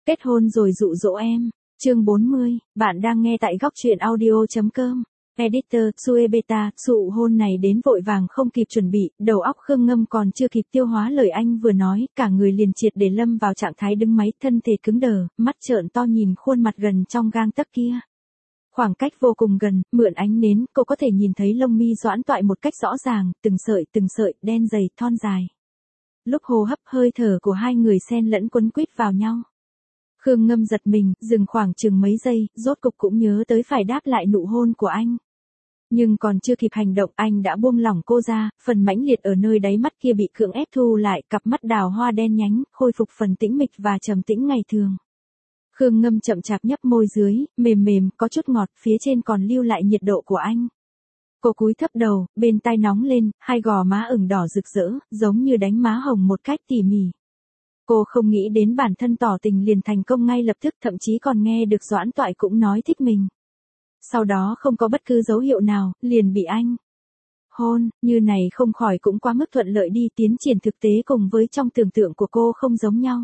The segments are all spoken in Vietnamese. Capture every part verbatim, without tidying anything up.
Kết hôn rồi dụ dỗ em. Chương bốn mươi, bạn đang nghe tại góc truyện audio chấm com. Editor, Suebeta, dụ hôn này đến vội vàng không kịp chuẩn bị, đầu óc Khương Ngâm còn chưa kịp tiêu hóa lời anh vừa nói, cả người liền triệt để lâm vào trạng thái đứng máy, thân thể cứng đờ, mắt trợn to nhìn khuôn mặt gần trong gang tấc kia. Khoảng cách vô cùng gần, mượn ánh nến, cô có thể nhìn thấy lông mi Doãn Toại một cách rõ ràng, từng sợi từng sợi, đen dày, thon dài. Lúc hô hấp hơi thở của hai người xen lẫn quấn quýt vào nhau. Khương Ngâm giật mình, dừng khoảng chừng mấy giây, rốt cục cũng nhớ tới phải đáp lại nụ hôn của anh. Nhưng còn chưa kịp hành động, anh đã buông lỏng cô ra, phần mãnh liệt ở nơi đáy mắt kia bị cưỡng ép thu lại, cặp mắt đào hoa đen nhánh, khôi phục phần tĩnh mịch và trầm tĩnh ngày thường. Khương Ngâm chậm chạp nhấp môi dưới, mềm mềm, có chút ngọt, phía trên còn lưu lại nhiệt độ của anh. Cô cúi thấp đầu, bên tai nóng lên, hai gò má ửng đỏ rực rỡ, giống như đánh má hồng một cách tỉ mỉ. Cô không nghĩ đến bản thân tỏ tình liền thành công ngay lập tức, thậm chí còn nghe được Doãn Toại cũng nói thích mình. Sau đó không có bất cứ dấu hiệu nào, liền bị anh hôn, như này không khỏi cũng quá mức thuận lợi đi, tiến triển thực tế cùng với trong tưởng tượng của cô không giống nhau.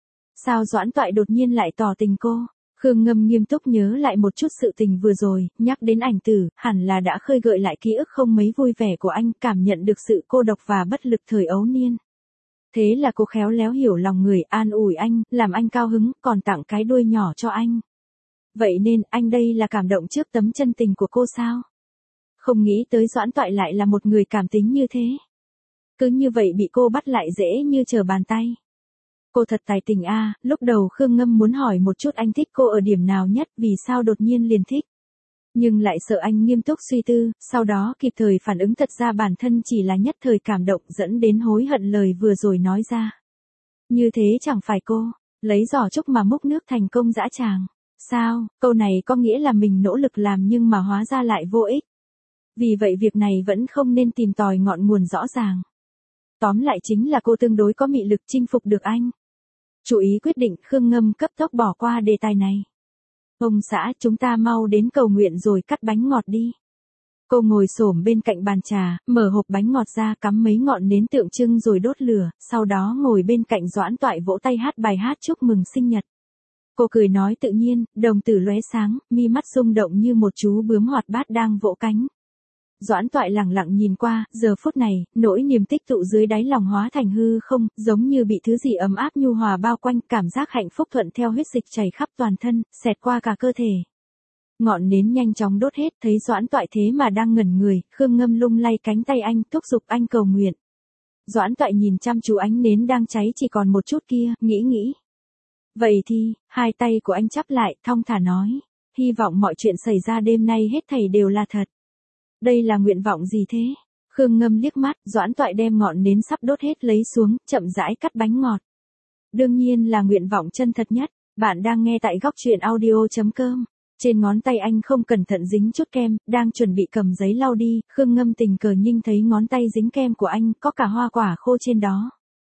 Sao Doãn Toại đột nhiên lại tỏ tình cô? Khương Ngâm nghiêm túc nhớ lại một chút sự tình vừa rồi, nhắc đến ảnh tử, hẳn là đã khơi gợi lại ký ức không mấy vui vẻ của anh, cảm nhận được sự cô độc và bất lực thời ấu niên. Thế là cô khéo léo hiểu lòng người, an ủi anh, làm anh cao hứng, còn tặng cái đuôi nhỏ cho anh. Vậy nên, anh đây là cảm động trước tấm chân tình của cô sao? Không nghĩ tới Doãn Toại lại là một người cảm tính như thế. Cứ như vậy bị cô bắt lại dễ như trở bàn tay. Cô thật tài tình a. À, lúc đầu Khương Ngâm muốn hỏi một chút anh thích cô ở điểm nào nhất, vì sao đột nhiên liền thích. Nhưng lại sợ anh nghiêm túc suy tư, sau đó kịp thời phản ứng, thật ra bản thân chỉ là nhất thời cảm động dẫn đến hối hận lời vừa rồi nói ra. Như thế chẳng phải cô, lấy giỏ trúc mà múc nước thành công dã tràng. Sao, câu này có nghĩa là mình nỗ lực làm nhưng mà hóa ra lại vô ích. Vì vậy việc này vẫn không nên tìm tòi ngọn nguồn rõ ràng. Tóm lại chính là cô tương đối có mị lực chinh phục được anh. Chú ý quyết định, Khương Ngâm cấp tốc bỏ qua đề tài này. Ông xã, chúng ta mau đến cầu nguyện rồi cắt bánh ngọt đi. Cô ngồi xổm bên cạnh bàn trà, mở hộp bánh ngọt ra, cắm mấy ngọn nến tượng trưng rồi đốt lửa, sau đó ngồi bên cạnh Doãn Toại vỗ tay hát bài hát chúc mừng sinh nhật. Cô cười nói tự nhiên, đồng tử lóe sáng, mi mắt rung động như một chú bướm hoạt bát đang vỗ cánh. Doãn Toại lặng lặng nhìn qua, giờ phút này, nỗi niềm tích tụ dưới đáy lòng hóa thành hư không, giống như bị thứ gì ấm áp nhu hòa bao quanh, cảm giác hạnh phúc thuận theo huyết dịch chảy khắp toàn thân, xẹt qua cả cơ thể. Ngọn nến nhanh chóng đốt hết, thấy Doãn Toại thế mà đang ngẩn người, Khương Ngâm lung lay cánh tay anh, thúc giục anh cầu nguyện. Doãn Toại nhìn chăm chú ánh nến đang cháy chỉ còn một chút kia, nghĩ nghĩ. Vậy thì, hai tay của anh chắp lại, thong thả nói, hy vọng mọi chuyện xảy ra đêm nay hết thảy đều là thật. Đây là nguyện vọng gì thế? Khương Ngâm liếc mắt, Doãn Toại đem ngọn nến sắp đốt hết lấy xuống, chậm rãi cắt bánh ngọt. Đương nhiên là nguyện vọng chân thật nhất, bạn đang nghe tại góc truyện audio chấm com. Trên ngón tay anh không cẩn thận dính chút kem, đang chuẩn bị cầm giấy lau đi, Khương Ngâm tình cờ nhìn thấy ngón tay dính kem của anh, có cả hoa quả khô trên đó.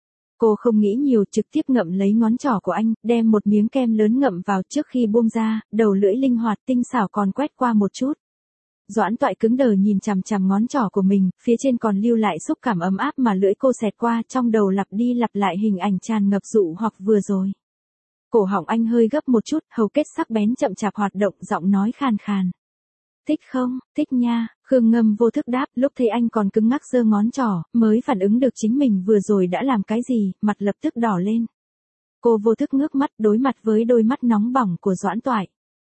Cô không nghĩ nhiều, trực tiếp ngậm lấy ngón trỏ của anh, đem một miếng kem lớn ngậm vào, trước khi buông ra, đầu lưỡi linh hoạt tinh xảo còn quét qua một chút. Doãn Toại cứng đờ nhìn chằm chằm ngón trỏ của mình, phía trên còn lưu lại xúc cảm ấm áp mà lưỡi cô xẹt qua, trong đầu lặp đi lặp lại hình ảnh tràn ngập dụ hoặc vừa rồi. Cổ họng anh hơi gấp một chút, hầu kết sắc bén chậm chạp hoạt động, giọng nói khàn khàn. Thích không? Thích nha. Khương Ngâm vô thức đáp, lúc thấy anh còn cứng ngắc giơ ngón trỏ, mới phản ứng được chính mình vừa rồi đã làm cái gì, mặt lập tức đỏ lên. Cô vô thức ngước mắt đối mặt với đôi mắt nóng bỏng của Doãn Toại.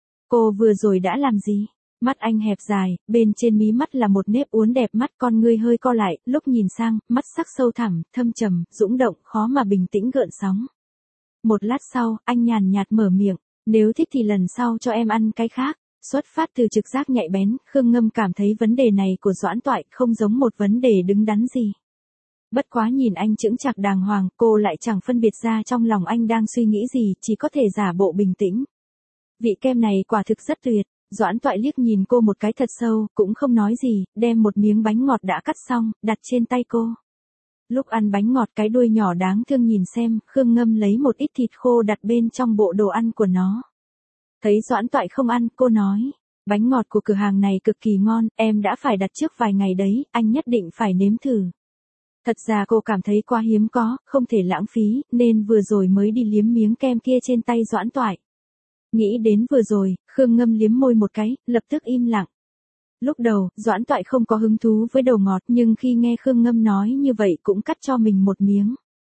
Cô vừa rồi đã làm gì? Mắt anh hẹp dài, bên trên mí mắt là một nếp uốn đẹp, mắt con ngươi hơi co lại, lúc nhìn sang, mắt sắc sâu thẳm, thâm trầm, dũng động, khó mà bình tĩnh gợn sóng. Một lát sau, anh nhàn nhạt mở miệng, nếu thích thì lần sau cho em ăn cái khác. Xuất phát từ trực giác nhạy bén, Khương Ngâm cảm thấy vấn đề này của Doãn Toại không giống một vấn đề đứng đắn gì. Bất quá nhìn anh chững chạc đàng hoàng, cô lại chẳng phân biệt ra trong lòng anh đang suy nghĩ gì, chỉ có thể giả bộ bình tĩnh. Vị kem này quả thực rất tuyệt. Doãn Toại liếc nhìn cô một cái thật sâu, cũng không nói gì, đem một miếng bánh ngọt đã cắt xong, đặt trên tay cô. Lúc ăn bánh ngọt, cái đuôi nhỏ đáng thương nhìn xem, Khương Ngâm lấy một ít thịt khô đặt bên trong bộ đồ ăn của nó. Thấy Doãn Toại không ăn, cô nói, bánh ngọt của cửa hàng này cực kỳ ngon, em đã phải đặt trước vài ngày đấy, anh nhất định phải nếm thử. Thật ra cô cảm thấy quá hiếm có, không thể lãng phí, nên vừa rồi mới đi liếm miếng kem kia trên tay Doãn Toại. Nghĩ đến vừa rồi, Khương Ngâm liếm môi một cái, lập tức im lặng. Lúc đầu, Doãn Toại không có hứng thú với đồ ngọt, nhưng khi nghe Khương Ngâm nói như vậy cũng cắt cho mình một miếng.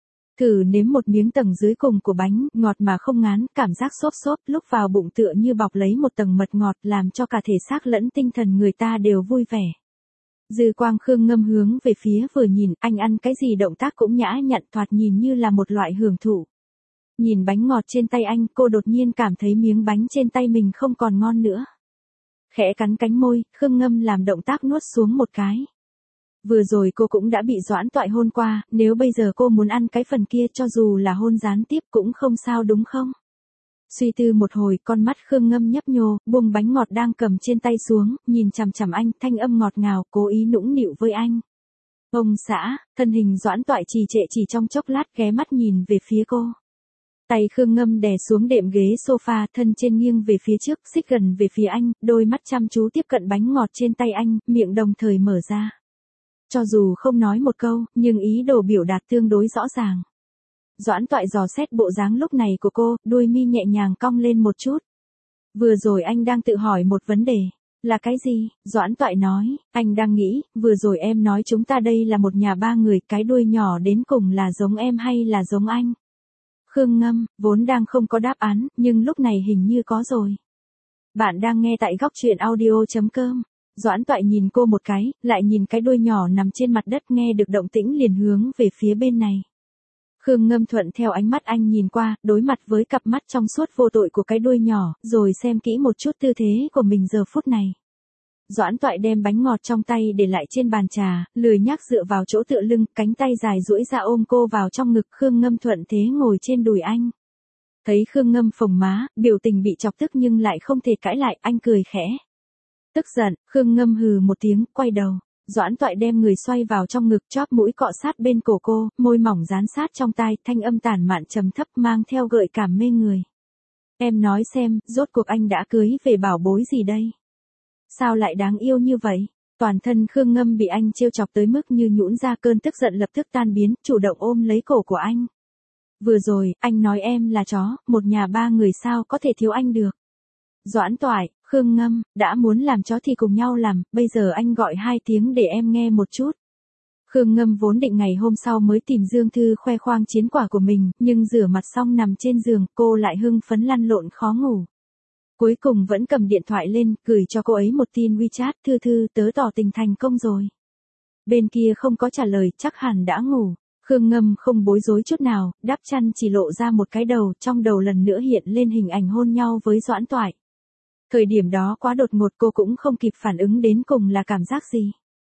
Thử nếm một miếng tầng dưới cùng của bánh, ngọt mà không ngán, cảm giác xốp xốp, lúc vào bụng tựa như bọc lấy một tầng mật ngọt, làm cho cả thể xác lẫn tinh thần người ta đều vui vẻ. Dư quang Khương Ngâm hướng về phía vừa nhìn, anh ăn cái gì động tác cũng nhã nhặn, thoạt nhìn như là một loại hưởng thụ. Nhìn bánh ngọt trên tay anh, cô đột nhiên cảm thấy miếng bánh trên tay mình không còn ngon nữa. Khẽ cắn cánh môi, Khương Ngâm làm động tác nuốt xuống một cái. Vừa rồi cô cũng đã bị Doãn Toại hôn qua, nếu bây giờ cô muốn ăn cái phần kia cho dù là hôn gián tiếp cũng không sao đúng không? Suy tư một hồi, con mắt Khương Ngâm nhấp nhô, buông bánh ngọt đang cầm trên tay xuống, nhìn chằm chằm anh, thanh âm ngọt ngào, cố ý nũng nịu với anh. Ông xã, thân hình Doãn Toại trì trệ chỉ trong chốc lát, ghé mắt nhìn về phía cô. Tay Khương Ngâm đè xuống đệm ghế sofa, thân trên nghiêng về phía trước, xích gần về phía anh, đôi mắt chăm chú tiếp cận bánh ngọt trên tay anh, miệng đồng thời mở ra. Cho dù không nói một câu, nhưng ý đồ biểu đạt tương đối rõ ràng. Doãn Toại dò xét bộ dáng lúc này của cô, đuôi mi nhẹ nhàng cong lên một chút. Vừa rồi anh đang tự hỏi một vấn đề. Là cái gì? Doãn Toại nói, anh đang nghĩ, vừa rồi em nói chúng ta đây là một nhà ba người, cái đuôi nhỏ đến cùng là giống em hay là giống anh? Khương Ngâm, vốn đang không có đáp án, nhưng lúc này hình như có rồi. Bạn đang nghe tại góc truyện audio chấm com. Doãn Toại nhìn cô một cái, lại nhìn cái đuôi nhỏ nằm trên mặt đất, nghe được động tĩnh liền hướng về phía bên này. Khương Ngâm thuận theo ánh mắt anh nhìn qua, đối mặt với cặp mắt trong suốt vô tội của cái đuôi nhỏ, rồi xem kỹ một chút tư thế của mình giờ phút này. Doãn Toại đem bánh ngọt trong tay để lại trên bàn trà, lười nhác dựa vào chỗ tựa lưng, cánh tay dài duỗi ra ôm cô vào trong ngực. Khương Ngâm thuận thế ngồi trên đùi anh. Thấy Khương Ngâm phồng má, biểu tình bị chọc tức nhưng lại không thể cãi lại, anh cười khẽ. Tức giận, Khương Ngâm hừ một tiếng, quay đầu. Doãn Toại đem người xoay vào trong ngực, chóp mũi cọ sát bên cổ cô, môi mỏng dán sát trong tai, thanh âm tản mạn trầm thấp mang theo gợi cảm mê người. Em nói xem, rốt cuộc anh đã cưới về bảo bối gì đây? Sao lại đáng yêu như vậy? Toàn thân Khương Ngâm bị anh trêu chọc tới mức như nhũn ra, cơn tức giận lập tức tan biến, chủ động ôm lấy cổ của anh. Vừa rồi, anh nói em là chó, một nhà ba người sao có thể thiếu anh được? Doãn Toại, Khương Ngâm, đã muốn làm chó thì cùng nhau làm, bây giờ anh gọi hai tiếng để em nghe một chút. Khương Ngâm vốn định ngày hôm sau mới tìm Dương Thư khoe khoang chiến quả của mình, nhưng rửa mặt xong nằm trên giường, cô lại hưng phấn lăn lộn khó ngủ. Cuối cùng vẫn cầm điện thoại lên, gửi cho cô ấy một tin WeChat, Thư Thư, tớ tỏ tình thành công rồi. Bên kia không có trả lời, chắc hẳn đã ngủ. Khương Ngâm không bối rối chút nào, đắp chăn chỉ lộ ra một cái đầu, trong đầu lần nữa hiện lên hình ảnh hôn nhau với Doãn Toại. Thời điểm đó quá đột ngột, cô cũng không kịp phản ứng đến cùng là cảm giác gì.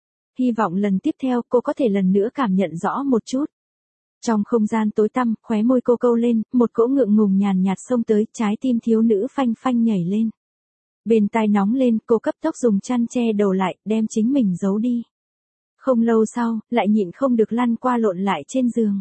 Hy vọng lần tiếp theo cô có thể lần nữa cảm nhận rõ một chút. Trong không gian tối tăm, khóe môi cô câu lên, một cỗ ngượng ngùng nhàn nhạt xông tới, trái tim thiếu nữ phanh phanh nhảy lên. Bên tai nóng lên, cô cấp tốc dùng chăn che đầu lại, đem chính mình giấu đi. Không lâu sau, lại nhịn không được lăn qua lộn lại trên giường.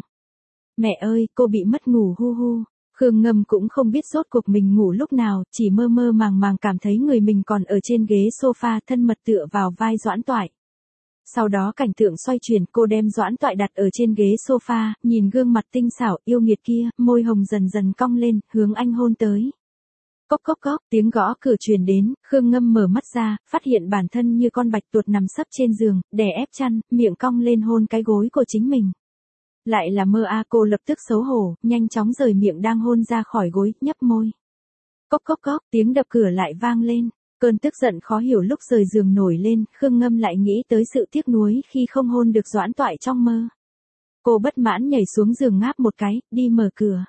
Mẹ ơi, cô bị mất ngủ hu hu. Khương Ngâm cũng không biết rốt cuộc mình ngủ lúc nào, chỉ mơ mơ màng màng cảm thấy người mình còn ở trên ghế sofa, thân mật tựa vào vai Doãn Toại. Sau đó cảnh tượng xoay chuyển, cô đem Doãn Toại đặt ở trên ghế sofa, nhìn gương mặt tinh xảo yêu nghiệt kia, môi hồng dần dần cong lên, hướng anh hôn tới. Cốc cốc cốc, tiếng gõ cửa truyền đến, Khương Ngâm mở mắt ra, phát hiện bản thân như con bạch tuộc nằm sấp trên giường, đè ép chăn, miệng cong lên hôn cái gối của chính mình. Lại là mơ a, cô lập tức xấu hổ, nhanh chóng rời miệng đang hôn ra khỏi gối, nhấp môi. Cốc cốc cốc, tiếng đập cửa lại vang lên. Cơn tức giận khó hiểu lúc rời giường nổi lên, Khương Ngâm lại nghĩ tới sự tiếc nuối khi không hôn được Doãn Toại trong mơ. Cô bất mãn nhảy xuống giường ngáp một cái, đi mở cửa.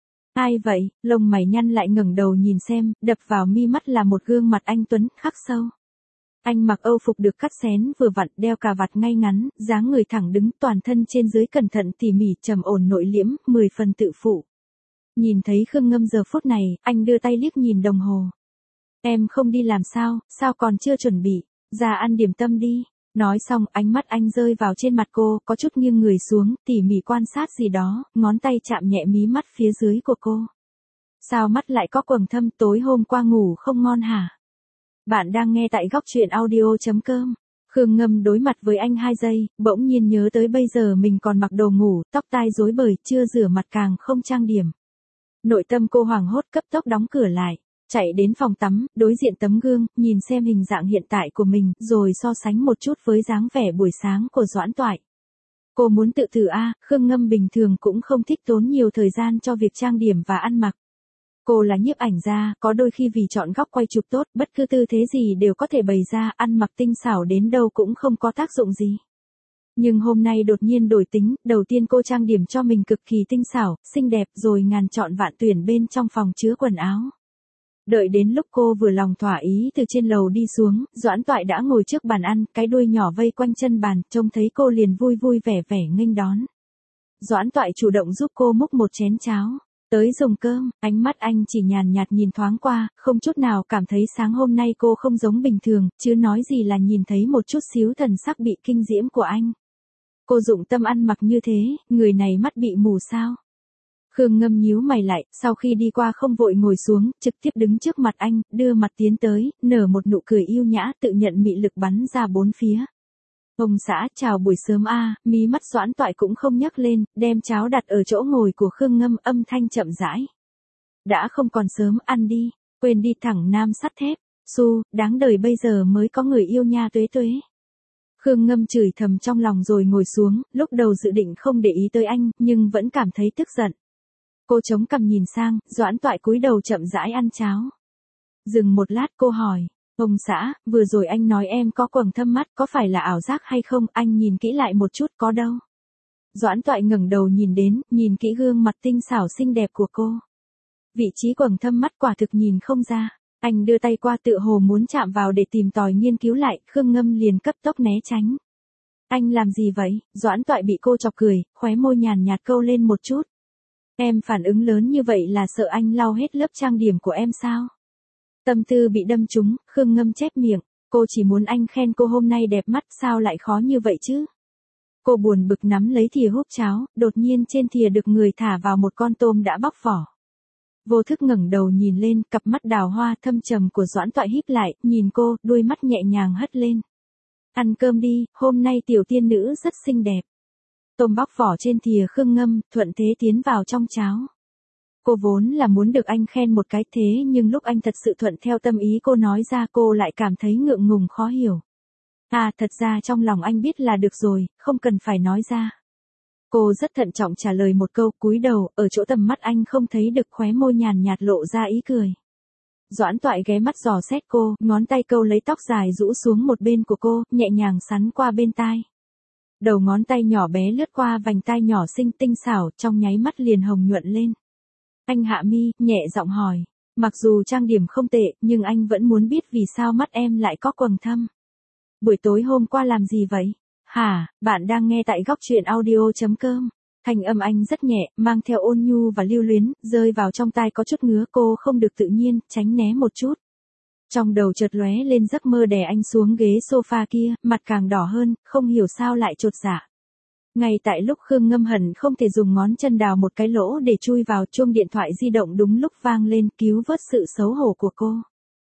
Ai vậy? Lông mày nhăn lại ngẩng đầu nhìn xem, đập vào mi mắt là một gương mặt anh tuấn khắc sâu. Anh mặc âu phục được cắt xén vừa vặn, đeo cà vạt ngay ngắn, dáng người thẳng đứng, toàn thân trên dưới cẩn thận tỉ mỉ, trầm ổn nội liễm, mười phần tự phụ. Nhìn thấy Khương Ngâm giờ phút này, anh đưa tay liếc nhìn đồng hồ. Em không đi làm sao, sao còn chưa chuẩn bị, ra ăn điểm tâm đi. Nói xong, ánh mắt anh rơi vào trên mặt cô, có chút nghiêng người xuống, tỉ mỉ quan sát gì đó, ngón tay chạm nhẹ mí mắt phía dưới của cô. Sao mắt lại có quầng thâm, tối hôm qua ngủ không ngon hả? Bạn đang nghe tại góc truyện audio chấm com. Khương Ngâm đối mặt với anh hai giây, bỗng nhiên nhớ tới bây giờ mình còn mặc đồ ngủ, tóc tai rối bời, chưa rửa mặt càng không trang điểm. Nội tâm cô hoảng hốt cấp tốc đóng cửa lại, chạy đến phòng tắm, đối diện tấm gương, nhìn xem hình dạng hiện tại của mình, rồi so sánh một chút với dáng vẻ buổi sáng của Doãn Toại. Cô muốn tự thử a, Khương Ngâm bình thường cũng không thích tốn nhiều thời gian cho việc trang điểm và ăn mặc. Cô là nhiếp ảnh gia, có đôi khi vì chọn góc quay chụp tốt, bất cứ tư thế gì đều có thể bày ra, ăn mặc tinh xảo đến đâu cũng không có tác dụng gì. Nhưng hôm nay đột nhiên đổi tính, đầu tiên cô trang điểm cho mình cực kỳ tinh xảo, xinh đẹp rồi ngàn chọn vạn tuyển bên trong phòng chứa quần áo. Đợi đến lúc cô vừa lòng thỏa ý từ trên lầu đi xuống, Doãn Toại đã ngồi trước bàn ăn, cái đuôi nhỏ vây quanh chân bàn, trông thấy cô liền vui vui vẻ vẻ nghênh đón. Doãn Toại chủ động giúp cô múc một chén cháo. Tới dùng cơm, ánh mắt anh chỉ nhàn nhạt nhìn thoáng qua, không chút nào cảm thấy sáng hôm nay cô không giống bình thường, chứ nói gì là nhìn thấy một chút xíu thần sắc bị kinh diễm của anh. Cô dụng tâm ăn mặc như thế, người này mắt bị mù sao? Khương Ngâm nhíu mày lại, sau khi đi qua không vội ngồi xuống, trực tiếp đứng trước mặt anh, đưa mặt tiến tới, nở một nụ cười yêu nhã, tự nhận mị lực bắn ra bốn phía. Ông xã, chào buổi sớm a, mí mắt Doãn Toại cũng không nhấc lên, đem cháo đặt ở chỗ ngồi của Khương Ngâm, âm thanh chậm rãi. Đã không còn sớm, ăn đi, quên đi thẳng nam sắt thép, su, đáng đời bây giờ mới có người yêu nha tuế tuế. Khương Ngâm chửi thầm trong lòng rồi ngồi xuống, lúc đầu dự định không để ý tới anh, nhưng vẫn cảm thấy tức giận. Cô chống cằm nhìn sang, Doãn Toại cúi đầu chậm rãi ăn cháo. Dừng một lát cô hỏi. Ông xã, vừa rồi anh nói em có quầng thâm mắt, có phải là ảo giác hay không, anh nhìn kỹ lại một chút có đâu. Doãn Toại ngẩng đầu nhìn đến, nhìn kỹ gương mặt tinh xảo xinh đẹp của cô. Vị trí quầng thâm mắt quả thực nhìn không ra. Anh đưa tay qua tựa hồ muốn chạm vào để tìm tòi nghiên cứu lại, Khương Ngâm liền cấp tốc né tránh. Anh làm gì vậy? Doãn Toại bị cô chọc cười, khóe môi nhàn nhạt câu lên một chút. Em phản ứng lớn như vậy là sợ anh lau hết lớp trang điểm của em sao? Tâm tư bị đâm trúng, Khương Ngâm chép miệng, cô chỉ muốn anh khen cô hôm nay đẹp mắt, sao lại khó như vậy chứ? Cô buồn bực nắm lấy thìa húp cháo, đột nhiên trên thìa được người thả vào một con tôm đã bóc vỏ. Vô thức ngẩng đầu nhìn lên, cặp mắt đào hoa thâm trầm của Doãn Toại híp lại, nhìn cô, đuôi mắt nhẹ nhàng hất lên. Ăn cơm đi, hôm nay tiểu tiên nữ rất xinh đẹp. Tôm bóc vỏ trên thìa Khương Ngâm, thuận thế tiến vào trong cháo. Cô vốn là muốn được anh khen một cái thế nhưng lúc anh thật sự thuận theo tâm ý cô nói ra cô lại cảm thấy ngượng ngùng khó hiểu. À thật ra trong lòng anh biết là được rồi, không cần phải nói ra. Cô rất thận trọng trả lời một câu, cúi đầu, ở chỗ tầm mắt anh không thấy được, khóe môi nhàn nhạt lộ ra ý cười. Doãn Toại ghé mắt dò xét cô, ngón tay câu lấy tóc dài rũ xuống một bên của cô, nhẹ nhàng sắn qua bên tai. Đầu ngón tay nhỏ bé lướt qua vành tai nhỏ xinh tinh xảo, trong nháy mắt liền hồng nhuận lên. Anh hạ mi, nhẹ giọng hỏi, mặc dù trang điểm không tệ, nhưng anh vẫn muốn biết vì sao mắt em lại có quầng thâm. Buổi tối hôm qua làm gì vậy? Hả, bạn đang nghe tại góc truyện audio chấm com. Thanh âm anh rất nhẹ, mang theo ôn nhu và lưu luyến, rơi vào trong tai có chút ngứa, cô không được tự nhiên, tránh né một chút. Trong đầu chợt lóe lên giấc mơ đè anh xuống ghế sofa kia, mặt càng đỏ hơn, không hiểu sao lại chột dạ. Ngay tại lúc Khương Ngâm hận không thể dùng ngón chân đào một cái lỗ để chui vào, chuông điện thoại di động đúng lúc vang lên, cứu vớt sự xấu hổ của cô.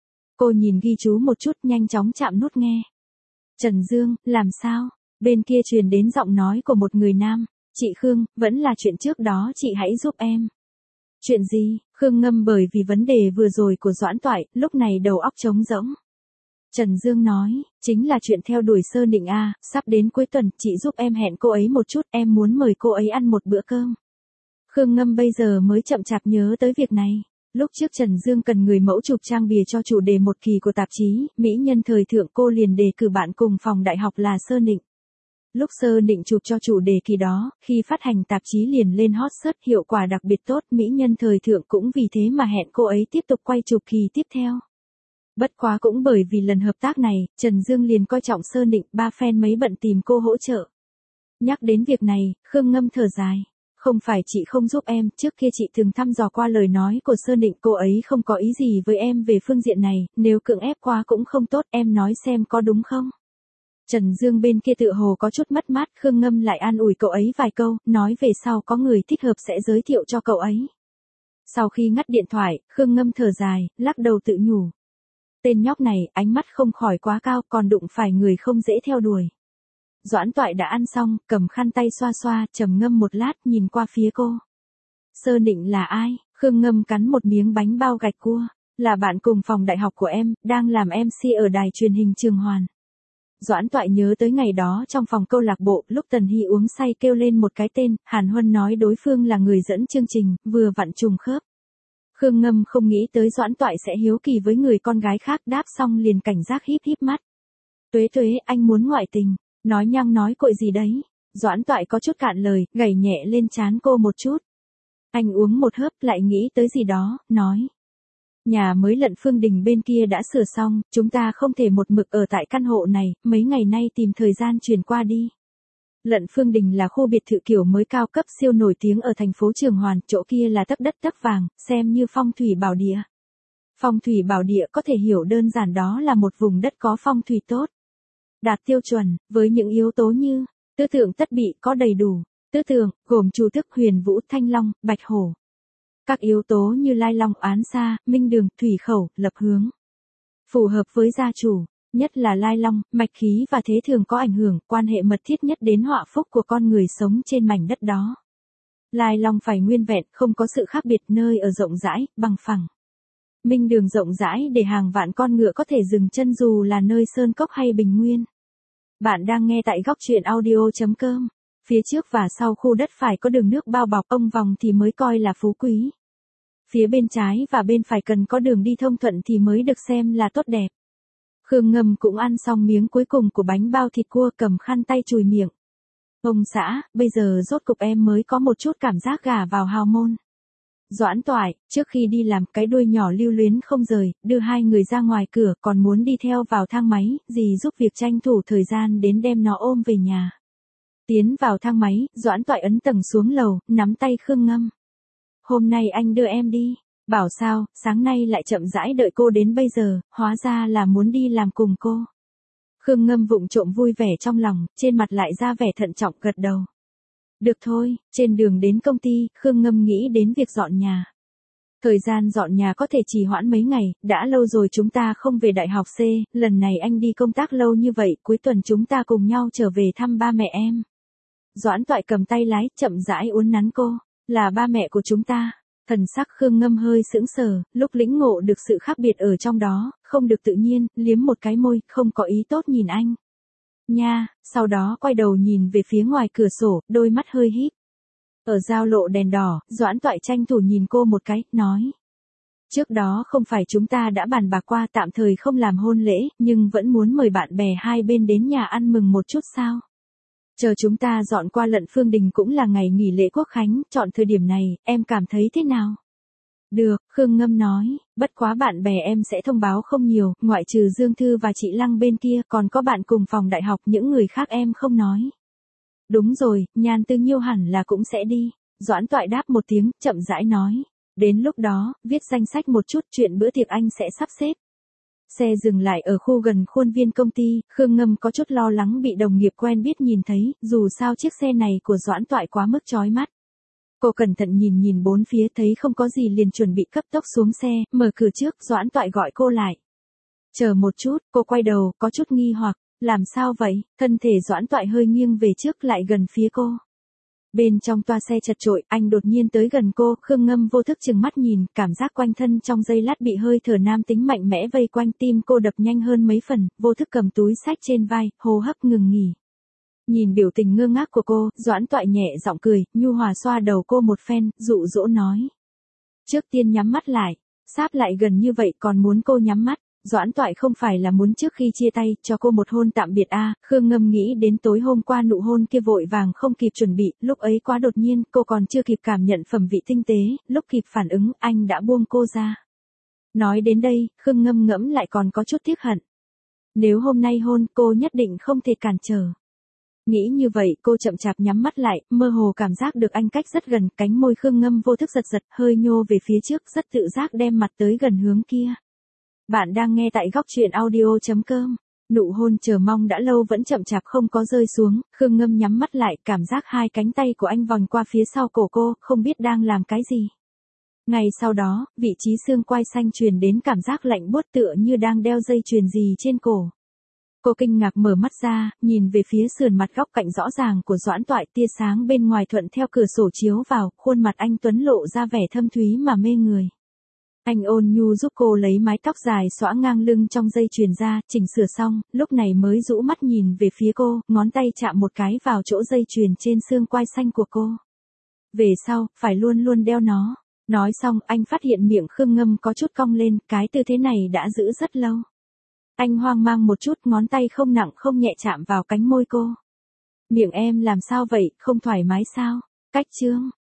Cô nhìn ghi chú một chút, nhanh chóng chạm nút nghe. Trần Dương, làm sao? Bên kia truyền đến giọng nói của một người nam. Chị Khương, vẫn là chuyện trước đó, chị hãy giúp em. Chuyện gì? Khương Ngâm bởi vì vấn đề vừa rồi của Doãn Toại, lúc này đầu óc trống rỗng. Trần Dương nói, chính là chuyện theo đuổi Sơ Nịnh a, sắp đến cuối tuần, chị giúp em hẹn cô ấy một chút, em muốn mời cô ấy ăn một bữa cơm. Khương Ngâm bây giờ mới chậm chạp nhớ tới việc này. Lúc trước Trần Dương cần người mẫu chụp trang bìa cho chủ đề một kỳ của tạp chí, Mỹ Nhân thời thượng, cô liền đề cử bạn cùng phòng đại học là Sơ Nịnh. Lúc Sơ Nịnh chụp cho chủ đề kỳ đó, khi phát hành tạp chí liền lên hot search, hiệu quả đặc biệt tốt, Mỹ Nhân thời thượng cũng vì thế mà hẹn cô ấy tiếp tục quay chụp kỳ tiếp theo. Bất quá cũng bởi vì lần hợp tác này, Trần Dương liền coi trọng Sơ Nịnh, ba fan mấy bận tìm cô hỗ trợ. Nhắc đến việc này, Khương Ngâm thở dài. Không phải chị không giúp em, trước kia chị từng thăm dò qua lời nói của Sơ Nịnh, cô ấy không có ý gì với em về phương diện này, nếu cưỡng ép qua cũng không tốt, em nói xem có đúng không? Trần Dương bên kia tựa hồ có chút mất mát, Khương Ngâm lại an ủi cậu ấy vài câu, nói về sau có người thích hợp sẽ giới thiệu cho cậu ấy. Sau khi ngắt điện thoại, Khương Ngâm thở dài, lắc đầu tự nhủ. Tên nhóc này, ánh mắt không khỏi quá cao, còn đụng phải người không dễ theo đuổi. Doãn Toại đã ăn xong, cầm khăn tay xoa xoa, trầm ngâm một lát, nhìn qua phía cô. Sơ Nịnh là ai? Khương Ngâm cắn một miếng bánh bao gạch cua. Là bạn cùng phòng đại học của em, đang làm em xê ở đài truyền hình Trường Hoàn. Doãn Toại nhớ tới ngày đó trong phòng câu lạc bộ, lúc Tần Hy uống say kêu lên một cái tên, Hàn Huân nói đối phương là người dẫn chương trình, vừa vặn trùng khớp. Khương Ngâm không nghĩ tới Doãn Toại sẽ hiếu kỳ với người con gái khác, đáp xong liền cảnh giác híp híp mắt. Tuế tuế, anh muốn ngoại tình, nói nhăng nói cội gì đấy. Doãn Toại có chút cạn lời, gảy nhẹ lên trán cô một chút. Anh uống một hớp lại nghĩ tới gì đó, nói. Nhà mới Lận Phương Đình bên kia đã sửa xong, chúng ta không thể một mực ở tại căn hộ này, mấy ngày nay tìm thời gian chuyển qua đi. Lận Phương Đình là khu biệt thự kiểu mới cao cấp siêu nổi tiếng ở thành phố Trường Hoàn, chỗ kia là tấc đất tấc vàng, xem như phong thủy bảo địa. Phong thủy bảo địa có thể hiểu đơn giản đó là một vùng đất có phong thủy tốt. Đạt tiêu chuẩn, với những yếu tố như, tư tưởng tất bị có đầy đủ, tư tưởng, gồm Chu Thức, Huyền Vũ, Thanh Long, Bạch Hổ. Các yếu tố như Lai Long, Án Sa, Minh Đường, Thủy Khẩu, Lập Hướng. Phù hợp với gia chủ, nhất là Lai Long, mạch khí và thế thường có ảnh hưởng, quan hệ mật thiết nhất đến họa phúc của con người sống trên mảnh đất đó. Lai Long phải nguyên vẹn, không có sự khác biệt, nơi ở rộng rãi, bằng phẳng. Minh Đường rộng rãi để hàng vạn con ngựa có thể dừng chân dù là nơi sơn cốc hay bình nguyên. Bạn đang nghe tại góc truyện audio chấm com. Phía trước và sau khu đất phải có đường nước bao bọc, ông vòng thì mới coi là phú quý. Phía bên trái và bên phải cần có đường đi thông thuận thì mới được xem là tốt đẹp. Khương Ngâm cũng ăn xong miếng cuối cùng của bánh bao thịt cua, cầm khăn tay chùi miệng. Ông xã, bây giờ rốt cục em mới có một chút cảm giác gả vào hào môn. Doãn Toại, trước khi đi làm, cái đuôi nhỏ lưu luyến không rời, đưa hai người ra ngoài cửa, còn muốn đi theo vào thang máy, dì giúp việc tranh thủ thời gian đến đem nó ôm về nhà. Tiến vào thang máy, Doãn Toại ấn tầng xuống lầu, nắm tay Khương Ngâm. Hôm nay anh đưa em đi. Bảo sao, sáng nay lại chậm rãi đợi cô đến bây giờ, hóa ra là muốn đi làm cùng cô. Khương Ngâm vụng trộm vui vẻ trong lòng, trên mặt lại ra vẻ thận trọng, gật đầu. Được thôi, trên đường đến công ty, Khương Ngâm nghĩ đến việc dọn nhà. Thời gian dọn nhà có thể trì hoãn mấy ngày, đã lâu rồi chúng ta không về đại học C, lần này anh đi công tác lâu như vậy, cuối tuần chúng ta cùng nhau trở về thăm ba mẹ em. Doãn Toại cầm tay lái, chậm rãi uốn nắn cô, là ba mẹ của chúng ta. Thần sắc Khương Ngâm hơi sững sờ, lúc lĩnh ngộ được sự khác biệt ở trong đó, không được tự nhiên, liếm một cái môi, không có ý tốt nhìn anh. Nha, sau đó quay đầu nhìn về phía ngoài cửa sổ, đôi mắt hơi híp. Ở giao lộ đèn đỏ, Doãn Toại tranh thủ nhìn cô một cái, nói. Trước đó không phải chúng ta đã bàn bạc qua tạm thời không làm hôn lễ, nhưng vẫn muốn mời bạn bè hai bên đến nhà ăn mừng một chút sao? Chờ chúng ta dọn qua Lận Phương Đình cũng là ngày nghỉ lễ Quốc Khánh, chọn thời điểm này, em cảm thấy thế nào? Được, Khương Ngâm nói, bất quá bạn bè em sẽ thông báo không nhiều, ngoại trừ Dương Thư và chị Lăng bên kia, còn có bạn cùng phòng đại học, những người khác em không nói. Đúng rồi, Nhan Tư Nhiêu hẳn là cũng sẽ đi. Doãn Toại đáp một tiếng, chậm rãi nói. Đến lúc đó, viết danh sách một chút, chuyện bữa tiệc anh sẽ sắp xếp. Xe dừng lại ở khu gần khuôn viên công ty, Khương Ngâm có chút lo lắng bị đồng nghiệp quen biết nhìn thấy, dù sao chiếc xe này của Doãn Toại quá mức chói mắt. Cô cẩn thận nhìn nhìn bốn phía, thấy không có gì liền chuẩn bị cấp tốc xuống xe, mở cửa trước, Doãn Toại gọi cô lại. Chờ một chút, cô quay đầu, có chút nghi hoặc, làm sao vậy? Thân thể Doãn Toại hơi nghiêng về trước, lại gần phía cô. Bên trong toa xe chật chội, anh đột nhiên tới gần cô, Khương Ngâm vô thức chừng mắt nhìn, cảm giác quanh thân trong giây lát bị hơi thở nam tính mạnh mẽ vây quanh, tim cô đập nhanh hơn mấy phần, vô thức cầm túi xách trên vai, hô hấp ngừng nghỉ. Nhìn biểu tình ngơ ngác của cô, Doãn Toại nhẹ giọng cười, nhu hòa xoa đầu cô một phen, dụ dỗ nói. Trước tiên nhắm mắt lại, sáp lại gần như vậy còn muốn cô nhắm mắt. Doãn Toại không phải là muốn trước khi chia tay, cho cô một hôn tạm biệt a à, Khương Ngâm nghĩ đến tối hôm qua nụ hôn kia vội vàng không kịp chuẩn bị, lúc ấy quá đột nhiên, cô còn chưa kịp cảm nhận phẩm vị tinh tế, lúc kịp phản ứng, anh đã buông cô ra. Nói đến đây, Khương Ngâm ngẫm lại còn có chút tiếc hận. Nếu hôm nay hôn, cô nhất định không thể cản trở. Nghĩ như vậy, cô chậm chạp nhắm mắt lại, mơ hồ cảm giác được anh cách rất gần, cánh môi Khương Ngâm vô thức giật giật, hơi nhô về phía trước, rất tự giác đem mặt tới gần hướng kia. Bạn đang nghe tại góc truyện audio chấm com. Nụ hôn chờ mong đã lâu vẫn chậm chạp không có rơi xuống, Khương Ngâm nhắm mắt lại, cảm giác hai cánh tay của anh vòng qua phía sau cổ cô, không biết đang làm cái gì. Ngay sau đó, vị trí xương quai xanh truyền đến cảm giác lạnh buốt tựa như đang đeo dây chuyền gì trên cổ. Cô kinh ngạc mở mắt ra, nhìn về phía sườn mặt góc cạnh rõ ràng của Doãn Toại, tia sáng bên ngoài thuận theo cửa sổ chiếu vào, khuôn mặt anh tuấn lộ ra vẻ thâm thúy mà mê người. Anh ôn nhu giúp cô lấy mái tóc dài xõa ngang lưng trong dây chuyền ra, chỉnh sửa xong, lúc này mới rũ mắt nhìn về phía cô, ngón tay chạm một cái vào chỗ dây chuyền trên xương quai xanh của cô. Về sau, phải luôn luôn đeo nó. Nói xong, anh phát hiện miệng Khương Ngâm có chút cong lên, cái tư thế này đã giữ rất lâu. Anh hoang mang một chút, ngón tay không nặng không nhẹ chạm vào cánh môi cô. Miệng em làm sao vậy, không thoải mái sao? Cách chương.